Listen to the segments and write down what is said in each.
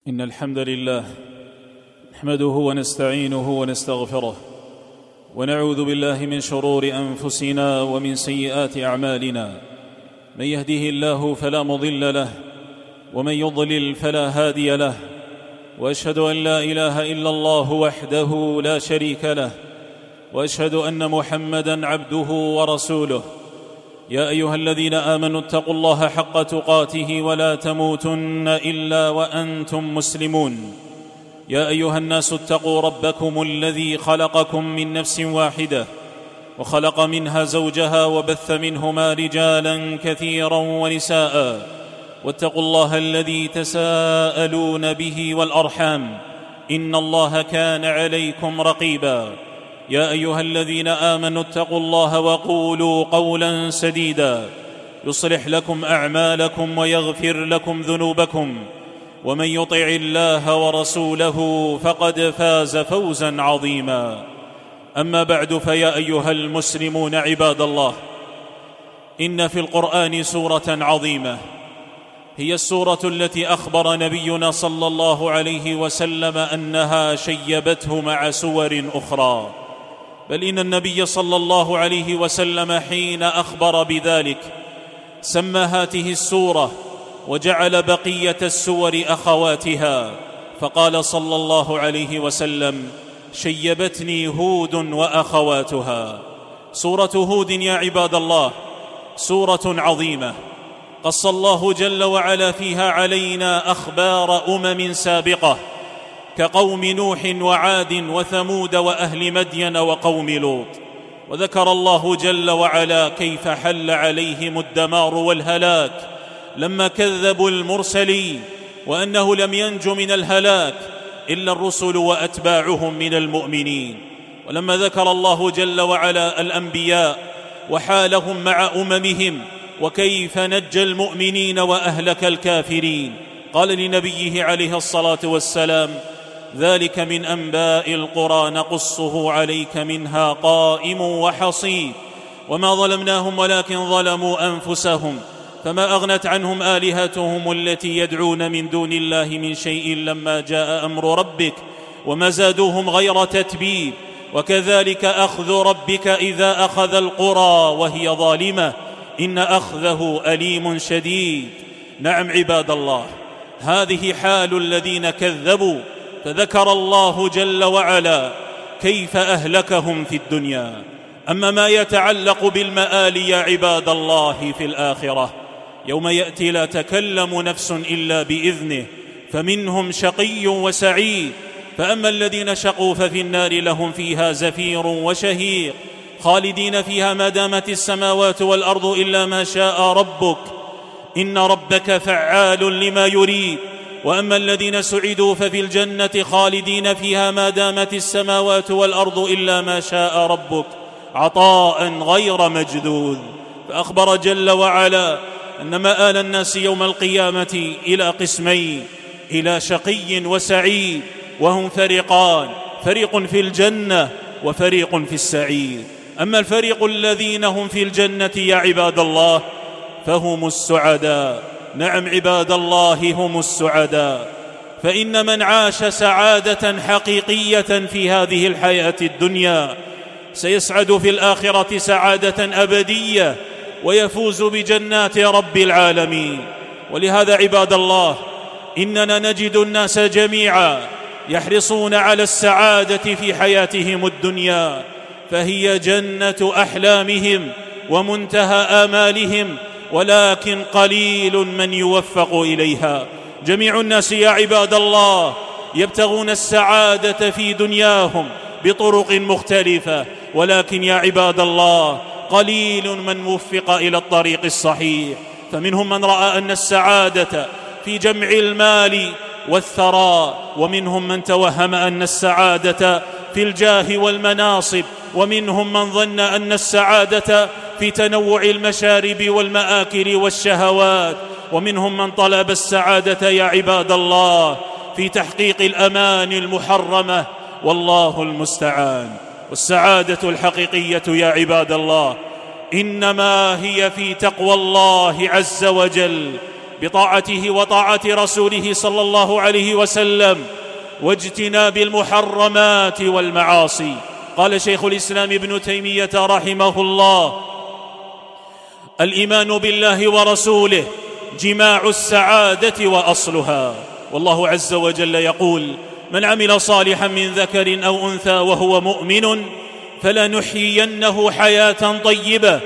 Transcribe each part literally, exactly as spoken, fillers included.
إن الحمد لله نحمده ونستعينه ونستغفره ونعوذ بالله من شرور أنفسنا ومن سيئات أعمالنا. من يهده الله فلا مضل له ومن يضلل فلا هادي له، وأشهد أن لا إله إلا الله وحده لا شريك له، وأشهد أن محمدًا عبده ورسوله. يا أيها الذين آمنوا اتقوا الله حق تقاته ولا تموتن إلا وأنتم مسلمون. يا أيها الناس اتقوا ربكم الذي خلقكم من نفس واحدة وخلق منها زوجها وبث منهما رجالا كثيرا ونساء، واتقوا الله الذي تساءلون به والأرحام إن الله كان عليكم رقيبا. يا أيها الذين آمنوا اتقوا الله وقولوا قولا سديدا يصلح لكم أعمالكم ويغفر لكم ذنوبكم، ومن يطع الله ورسوله فقد فاز فوزا عظيما. أما بعد، فيا أيها المسلمون عباد الله، إن في القرآن سورة عظيمة هي السورة التي أخبر نبينا صلى الله عليه وسلم أنها شيبته مع سور أخرى، بل إن النبي صلى الله عليه وسلم حين أخبر بذلك سمى هذه السورة وجعل بقية السور أخواتها، فقال صلى الله عليه وسلم: شيبتني هود وأخواتها. سورة هود يا عباد الله سورة عظيمة قص الله جل وعلا فيها علينا أخبار أمم سابقة كقوم نوح وعاد وثمود وأهل مدين وقوم لوط، وذكر الله جل وعلا كيف حل عليهم الدمار والهلاك لما كذبوا المرسلين، وأنه لم ينج من الهلاك إلا الرسل وأتباعهم من المؤمنين. ولما ذكر الله جل وعلا الأنبياء وحالهم مع أممهم وكيف نجى المؤمنين وأهلك الكافرين، قال لنبيه عليه الصلاة والسلام: ذلك من أنباء القرى نقصه عليك منها قائم وحصيد، وما ظلمناهم ولكن ظلموا أنفسهم، فما أغنت عنهم آلهتهم التي يدعون من دون الله من شيء لما جاء أمر ربك، وما زادوهم غير تتبيب. وكذلك أخذ ربك إذا أخذ القرى وهي ظالمة إن أخذه أليم شديد. نعم عباد الله، هذه حال الذين كذبوا، فذكر الله جل وعلا كيف أهلكهم في الدنيا. أما ما يتعلق بالمآل يا عباد الله في الآخرة، يوم يأتي لا تكلم نفس إلا بإذنه، فمنهم شقي وسعيد. فأما الذين شقوا ففي النار لهم فيها زفير وشهيق خالدين فيها ما دامت السماوات والأرض إلا ما شاء ربك إن ربك فعال لما يريد. وأما الذين سعدوا ففي الجنة خالدين فيها ما دامت السماوات والأرض إلا ما شاء ربك عطاء غير مجذوذ. فأخبر جل وعلا أن مآل الناس يوم القيامة إلى قسمين: إلى شقي وسعيد، وهم فريقان، فريق في الجنة وفريق في السعير. أما الفريق الذين هم في الجنة يا عباد الله فهم السعداء. نعم عباد الله، هم السعداء. فإن من عاش سعادة حقيقية في هذه الحياة الدنيا سيسعد في الآخرة سعادة أبدية ويفوز بجنات رب العالمين. ولهذا عباد الله إننا نجد الناس جميعا يحرصون على السعادة في حياتهم الدنيا، فهي جنة أحلامهم ومنتهى آمالهم، ولكن قليل من يوفق إليها. جميع الناس يا عباد الله يبتغون السعادة في دنياهم بطرق مختلفة، ولكن يا عباد الله قليل من وفق إلى الطريق الصحيح. فمنهم من رأى أن السعادة في جمع المال والثراء، ومنهم من توهم أن السعادة في الجاه والمناصب، ومنهم من ظن أن السعادة في تنوع المشارب والمآكل والشهوات، ومنهم من طلب السعادة يا عباد الله في تحقيق الأمان المحرمة، والله المستعان. والسعادة الحقيقية يا عباد الله إنما هي في تقوى الله عز وجل بطاعته وطاعة رسوله صلى الله عليه وسلم، واجتناب المحرمات والمعاصي. قال شيخ الإسلام ابن تيمية رحمه الله: الإيمان بالله ورسوله جماع السعادة وأصلها. والله عز وجل يقول: من عمل صالحا من ذكر أو أنثى وهو مؤمن فلنحيينه حياة طيبة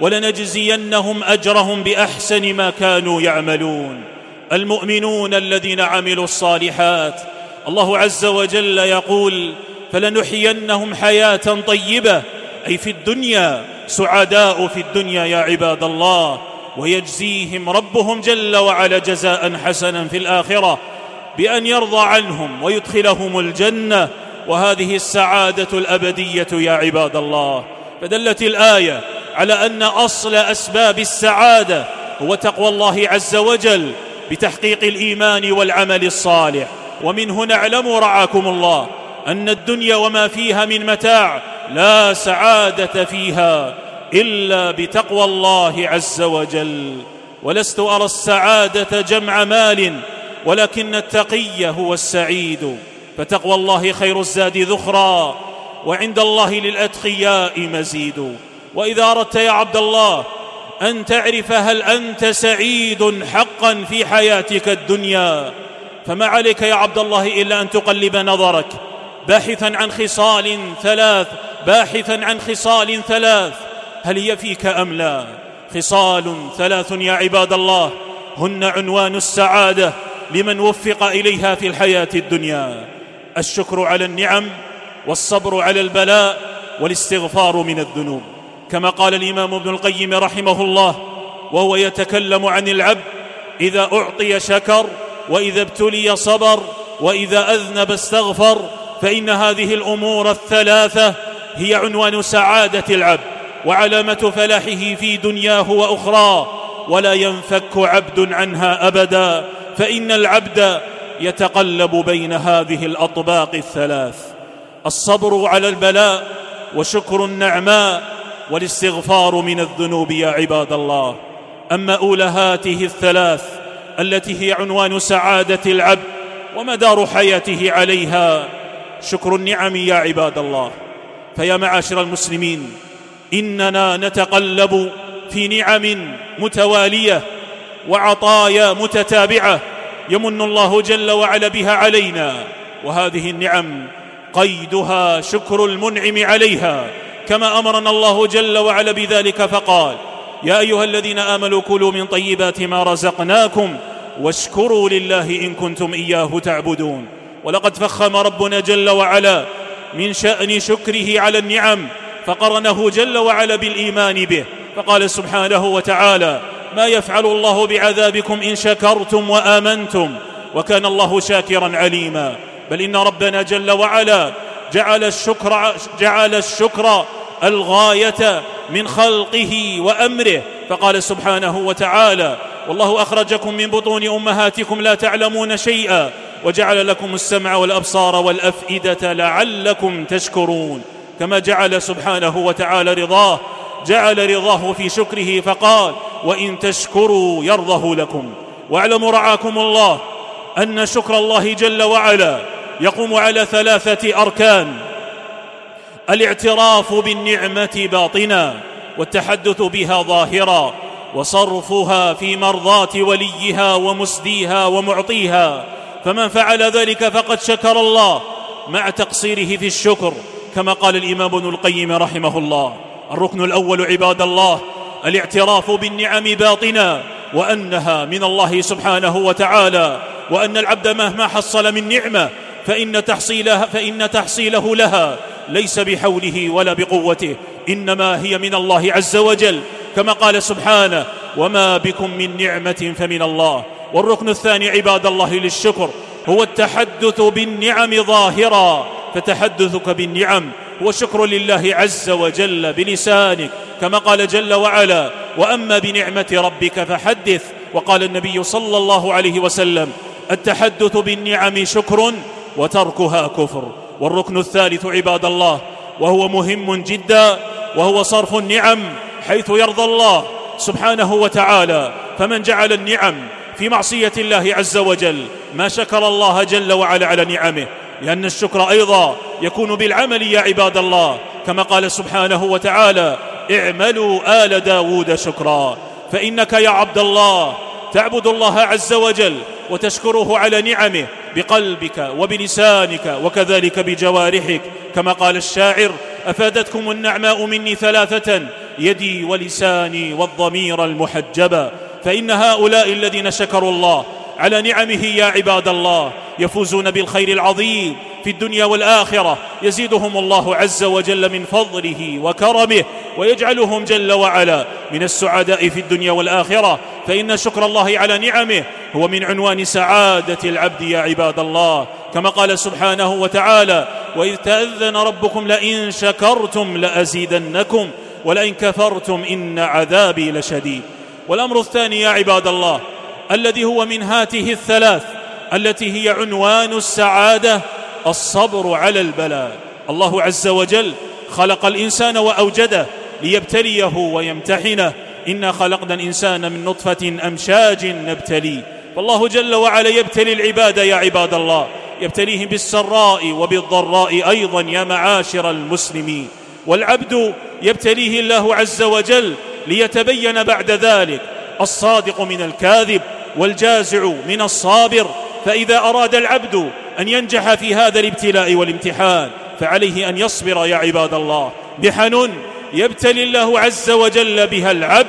ولنجزينهم أجرهم بأحسن ما كانوا يعملون. المؤمنون الذين عملوا الصالحات، الله عز وجل يقول: فلنحيينهم حياة طيبة، أي في الدنيا، سعداء في الدنيا يا عباد الله، ويجزيهم ربهم جل وعلا جزاء حسنا في الآخرة بأن يرضى عنهم ويدخلهم الجنة، وهذه السعادة الأبدية يا عباد الله. فدلت الآية على أن أصل أسباب السعادة هو تقوى الله عز وجل بتحقيق الإيمان والعمل الصالح. ومنه نعلم رعاكم الله أن الدنيا وما فيها من متاع لا سعادة فيها إلا بتقوى الله عز وجل. ولست أرى السعادة جمع مال، ولكن التقي هو السعيد، فتقوى الله خير الزاد ذخرا، وعند الله للأتقياء مزيد. وإذا أردت يا عبد الله أن تعرف هل أنت سعيد حقا في حياتك الدنيا، فما عليك يا عبد الله إلا أن تقلب نظرك باحثا عن خصال ثلاث باحثا عن خصال ثلاث هل هي فيك أم لا؟ خصال ثلاث يا عباد الله هن عنوان السعادة لمن وفق إليها في الحياة الدنيا: الشكر على النعم، والصبر على البلاء، والاستغفار من الذنوب. كما قال الإمام ابن القيم رحمه الله وهو يتكلم عن العبد: إذا أعطي شكر، وإذا ابتلي صبر، وإذا أذنب استغفر. فإن هذه الأمور الثلاثة هي عنوان سعادة العبد وعلامة فلاحه في دنياه وأخراه، ولا ينفك عبد عنها أبدا، فإن العبد يتقلب بين هذه الأطباق الثلاث: الصبر على البلاء، وشكر النعماء، والاستغفار من الذنوب يا عباد الله. أما أولى هاته الثلاث التي هي عنوان سعادة العبد ومدار حياته عليها: شكر النعم يا عباد الله. فيا معاشر المسلمين، إننا نتقلب في نعم متوالية وعطايا متتابعة يمن الله جل وعلا بها علينا، وهذه النعم قيدها شكر المنعم عليها، كما أمرنا الله جل وعلا بذلك فقال: يا أيها الذين آمنوا كلوا من طيبات ما رزقناكم واشكروا لله إن كنتم إياه تعبدون. ولقد فخم ربنا جل وعلا من شأن شكره على النعم، فقرنه جل وعلا بالإيمان به، فقال سبحانه وتعالى: ما يفعل الله بعذابكم إن شكرتم وآمنتم وكان الله شاكرا عليما. بل إن ربنا جل وعلا جعل الشكر, جعل الشكر الغاية من خلقه وأمره، فقال سبحانه وتعالى: والله أخرجكم من بطون أمهاتكم لا تعلمون شيئا وجعل لكم السمع والأبصار والأفئدة لعلكم تشكرون. كما جعل سبحانه وتعالى رضاه جعل رضاه في شكره، فقال: وإن تشكروا يرضه لكم. واعلموا رعاكم الله أن شكر الله جل وعلا يقوم على ثلاثة أركان: الاعتراف بالنعمة باطنا، والتحدث بها ظاهرا، وصرفها في مرضاة وليها ومسديها ومعطيها. فمن فعل ذلك فقد شكر الله مع تقصيره في الشكر، كما قال الإمام ابن القيم رحمه الله: الركن الأول عباد الله الاعتراف بالنعم باطنا، وأنها من الله سبحانه وتعالى، وأن العبد مهما حصل من نعمة فإن تحصيلها, فإن تحصيله لها ليس بحوله ولا بقوته، إنما هي من الله عز وجل، كما قال سبحانه: وما بكم من نعمة فمن الله. والركن الثاني عباد الله للشكر هو التحدث بالنعم ظاهرا، فتحدثك بالنعم هو شكر لله عز وجل بلسانك، كما قال جل وعلا: وأما بنعمة ربك فحدث. وقال النبي صلى الله عليه وسلم: التحدث بالنعم شكر وتركها كفر. والركن الثالث عباد الله وهو مهم جدا وهو صرف النعم حيث يرضى الله سبحانه وتعالى. فمن جعل النعم في معصية الله عز وجل ما شكر الله جل وعلا على نعمه، لأن الشكر أيضا يكون بالعمل يا عباد الله، كما قال سبحانه وتعالى: اعملوا آل داود شكرا. فإنك يا عبد الله تعبد الله عز وجل وتشكره على نعمه بقلبك وبلسانك وكذلك بجوارحك، كما قال الشاعر: أفادتكم النعماء مني ثلاثة، يدي ولساني والضمير المحجبا. فإن هؤلاء الذين شكروا الله على نعمه يا عباد الله يفوزون بالخير العظيم في الدنيا والآخرة، يزيدهم الله عز وجل من فضله وكرمه، ويجعلهم جل وعلا من السعداء في الدنيا والآخرة. فإن شكر الله على نعمه هو من عنوان سعادة العبد يا عباد الله، كما قال سبحانه وتعالى: وإذ تأذن ربكم لئن شكرتم لأزيدنكم ولئن كفرتم إن عذابي لشديد. والأمر الثاني يا عباد الله الذي هو من هاته الثلاث التي هي عنوان السعادة: الصبر على البلاء. الله عز وجل خلق الإنسان وأوجده ليبتليه ويمتحنه. إنا خلقنا الإنسان من نطفة أمشاج نبتليه. فالله جل وعلا يبتلي العباد يا عباد الله، يبتليهم بالسراء وبالضراء أيضا يا معاشر المسلمين. والعبد يبتليه الله عز وجل ليتبين بعد ذلك الصادق من الكاذب والجازع من الصابر. فإذا أراد العبد أن ينجح في هذا الابتلاء والامتحان فعليه أن يصبر يا عباد الله. محن يبتلي الله عز وجل بها العبد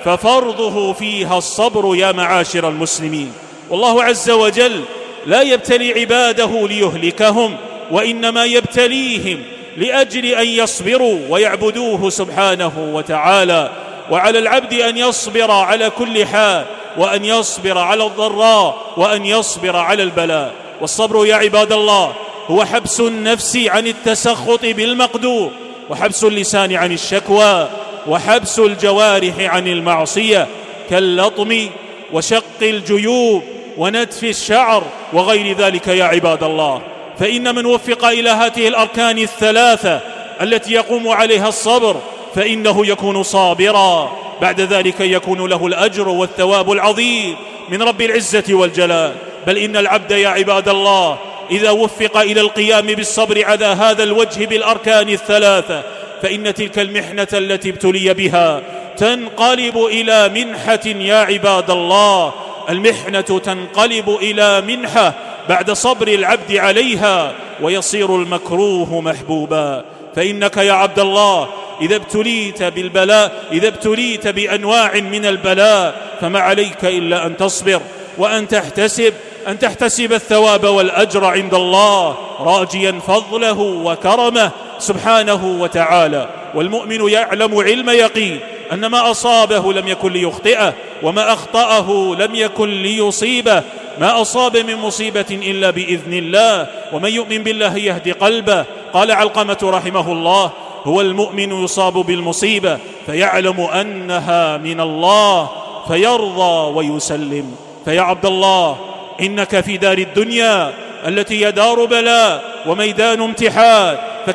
ففرضه فيها الصبر يا معاشر المسلمين. والله عز وجل لا يبتلي عباده ليهلكهم، وإنما يبتليهم لأجل أن يصبروا ويعبدوه سبحانه وتعالى. وعلى العبد أن يصبر على كل حال، وأن يصبر على الضراء، وأن يصبر على البلاء. والصبر يا عباد الله هو حبس النفس عن التسخط بالمقدور، وحبس اللسان عن الشكوى، وحبس الجوارح عن المعصية كاللطم وشق الجيوب ونتف الشعر وغير ذلك يا عباد الله. فإن من وفق إلى هذه الأركان الثلاثة التي يقوم عليها الصبر فإنه يكون صابرا، بعد ذلك يكون له الأجر والثواب العظيم من رب العزة والجلال. بل إن العبد يا عباد الله إذا وفق إلى القيام بالصبر على هذا الوجه بالأركان الثلاثة فإن تلك المحنة التي ابتلي بها تنقلب إلى منحة يا عباد الله. المحنة تنقلب إلى منحة بعد صبر العبد عليها، ويصير المكروه محبوبا. فإنك يا عبد الله إذا ابتليت بالبلاء، إذا ابتليت بأنواع من البلاء فما عليك إلا أن تصبر، وأن تحتسب أن تحتسب الثواب والأجر عند الله، راجيا فضله وكرمه سبحانه وتعالى. والمؤمن يعلم علم يقين أن ما أصابه لم يكن ليخطئه، وما أخطأه لم يكن ليصيبه. ما أصاب من مصيبة إلا بإذن الله، ومن يؤمن بالله يهدي قلبه. قال علقمة رحمه الله: هو المؤمن يصاب بالمصيبة فيعلم أنها من الله فيرضى ويسلم. فيا عبد الله إنك في دار الدنيا التي هي دار بلاء وميدان امتحان،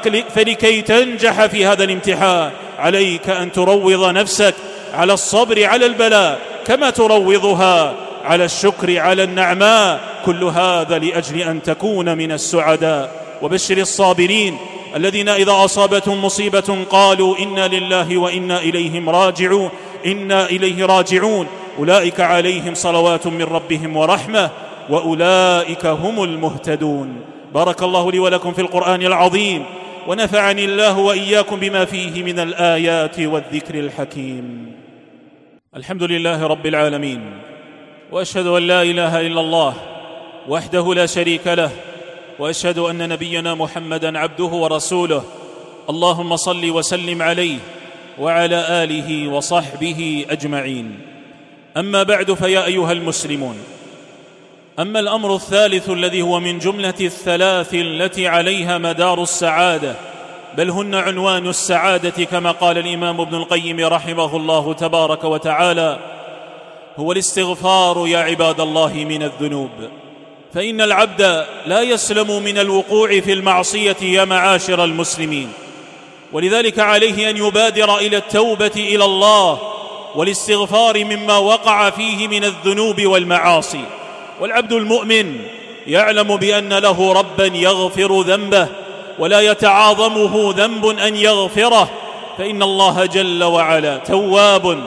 فلكي تنجح في هذا الامتحان عليك أن تروض نفسك على الصبر على البلاء كما تروضها على الشكر على النعماء، كل هذا لأجل أن تكون من السعداء. وبشر الصابرين الذين إذا أصابتهم مصيبة قالوا إنا لله وإنا إليهم راجعون إنا إليه راجعون أولئك عليهم صلوات من ربهم ورحمة وأولئك هم المهتدون. بارك الله لي ولكم في القرآن العظيم، ونفعني الله وإياكم بما فيه من الآيات والذكر الحكيم. الحمد لله رب العالمين، وأشهد أن لا إله إلا الله وحده لا شريك له، وأشهد أن نبينا محمدًا عبده ورسوله. اللهم صل وسلم عليه وعلى آله وصحبه أجمعين. أما بعد، فيا أيها المسلمون، أما الأمر الثالث الذي هو من جملة الثلاث التي عليها مدار السعادة، بل هن عنوان السعادة كما قال الإمام ابن القيم رحمه الله تبارك وتعالى، هو الاستغفار يا عباد الله من الذنوب. فإن العبد لا يسلم من الوقوع في المعصية يا معاشر المسلمين، ولذلك عليه أن يبادر إلى التوبة إلى الله والاستغفار مما وقع فيه من الذنوب والمعاصي. والعبد المؤمن يعلم بأن له ربا يغفر ذنبه ولا يتعاظمه ذنب أن يغفره، فإن الله جل وعلا تواب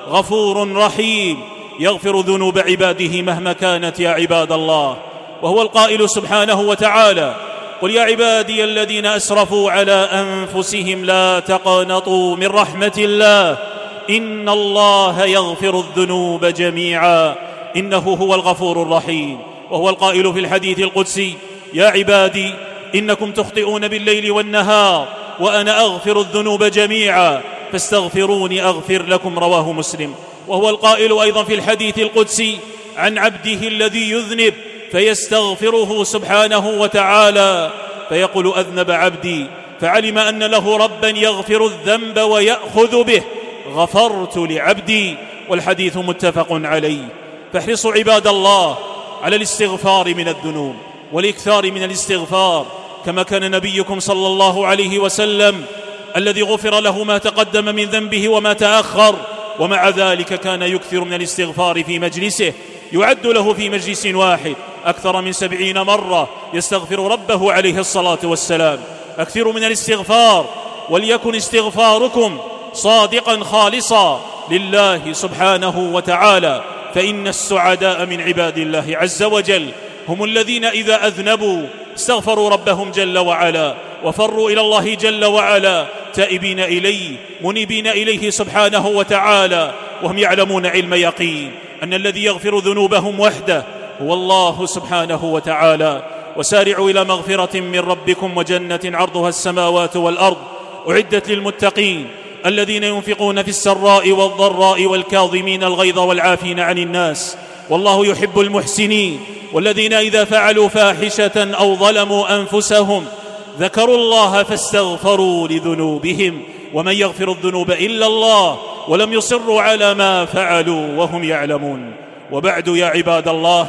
غفور رحيم يغفر ذنوب عباده مهما كانت يا عباد الله. وهو القائل سبحانه وتعالى: قل يا عبادي الذين أسرفوا على أنفسهم لا تقنطوا من رحمة الله إن الله يغفر الذنوب جميعا إنه هو الغفور الرحيم. وهو القائل في الحديث القدسي: يا عبادي إنكم تخطئون بالليل والنهار وأنا أغفر الذنوب جميعا فاستغفروني أغفر لكم، رواه مسلم. وهو القائل أيضا في الحديث القدسي عن عبده الذي يذنب فيستغفره سبحانه وتعالى فيقول: أذنب عبدي، فعلم أن له ربا يغفر الذنب ويأخذ به، غفرت لعبدي. والحديث متفق عليه. فاحرصوا عباد الله على الاستغفار من الذنوب والإكثار من الاستغفار، كما كان نبيكم صلى الله عليه وسلم الذي غفر له ما تقدم من ذنبه وما تأخر، ومع ذلك كان يكثر من الاستغفار في مجلسه، يعد له في مجلس واحد أكثر من سبعين مرة يستغفر ربه عليه الصلاة والسلام. أكثروا من الاستغفار، وليكن استغفاركم صادقا خالصا لله سبحانه وتعالى، فإن السعداء من عباد الله عز وجل هم الذين إذا أذنبوا استغفروا ربهم جل وعلا وفروا إلى الله جل وعلا تائبين إليه منيبين إليه سبحانه وتعالى، وهم يعلمون علم يقين أن الذي يغفر ذنوبهم وحده هو الله سبحانه وتعالى. وسارعوا إلى مغفرة من ربكم وجنة عرضها السماوات والأرض أعدت للمتقين الذين ينفقون في السراء والضراء والكاظمين الغيظ والعافين عن الناس والله يحب المحسنين. والذين إذا فعلوا فاحشة أو ظلموا أنفسهم ذكروا الله فاستغفروا لذنوبهم ومن يغفر الذنوب إلا الله ولم يصروا على ما فعلوا وهم يعلمون. وبعد يا عباد الله،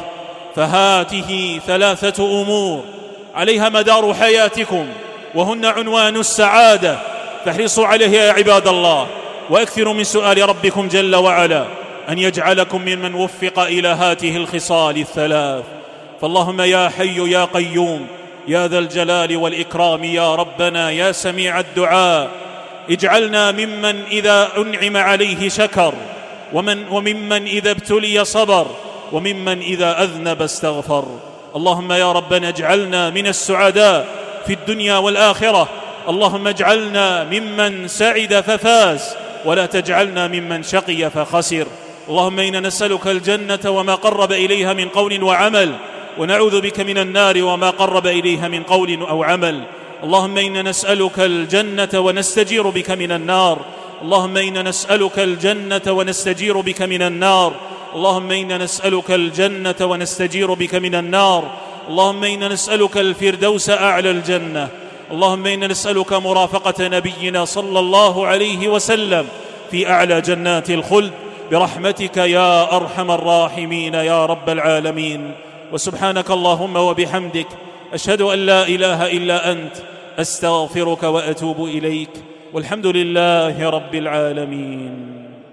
فهاته ثلاثة أمور عليها مدار حياتكم وهن عنوان السعادة، فاحرصوا عليها يا عباد الله، وأكثروا من سؤال ربكم جل وعلا أن يجعلكم ممن وفق إلى هاته الخصال الثلاث. فاللهم يا حي يا قيوم يا ذا الجلال والإكرام يا ربنا يا سميع الدعاء، اجعلنا ممن إذا أنعم عليه شكر، ومن وممن إذا ابتلي صبر، وممن إذا أذنب استغفر. اللهم يا ربنا اجعلنا من السعداء في الدنيا والآخرة، اللهم اجعلنا ممن سعد ففاز ولا تجعلنا ممن شقي فخسر. اللهم إنا نسألك الجنة وما قرب إليها من قول وعمل، ونعوذ بك من النار وما قرب إليها من قول أو عمل. اللهم إنا نسألك الجنة ونستجير بك من النار، اللهم إنا نسألك الجنة ونستجير بك من النار، اللهم إنا نسألك الجنة ونستجير بك من النار، اللهم إنا نسألك الفردوس أعلى الجنة، اللهم إنا نسألك مرافقة نبينا صلى الله عليه وسلم في أعلى جنات الخلد برحمتك يا أرحم الراحمين يا رب العالمين. وسبحانك اللهم وبحمدك أشهد أن لا إله إلا أنت أستغفرك وأتوب إليك، والحمد لله رب العالمين.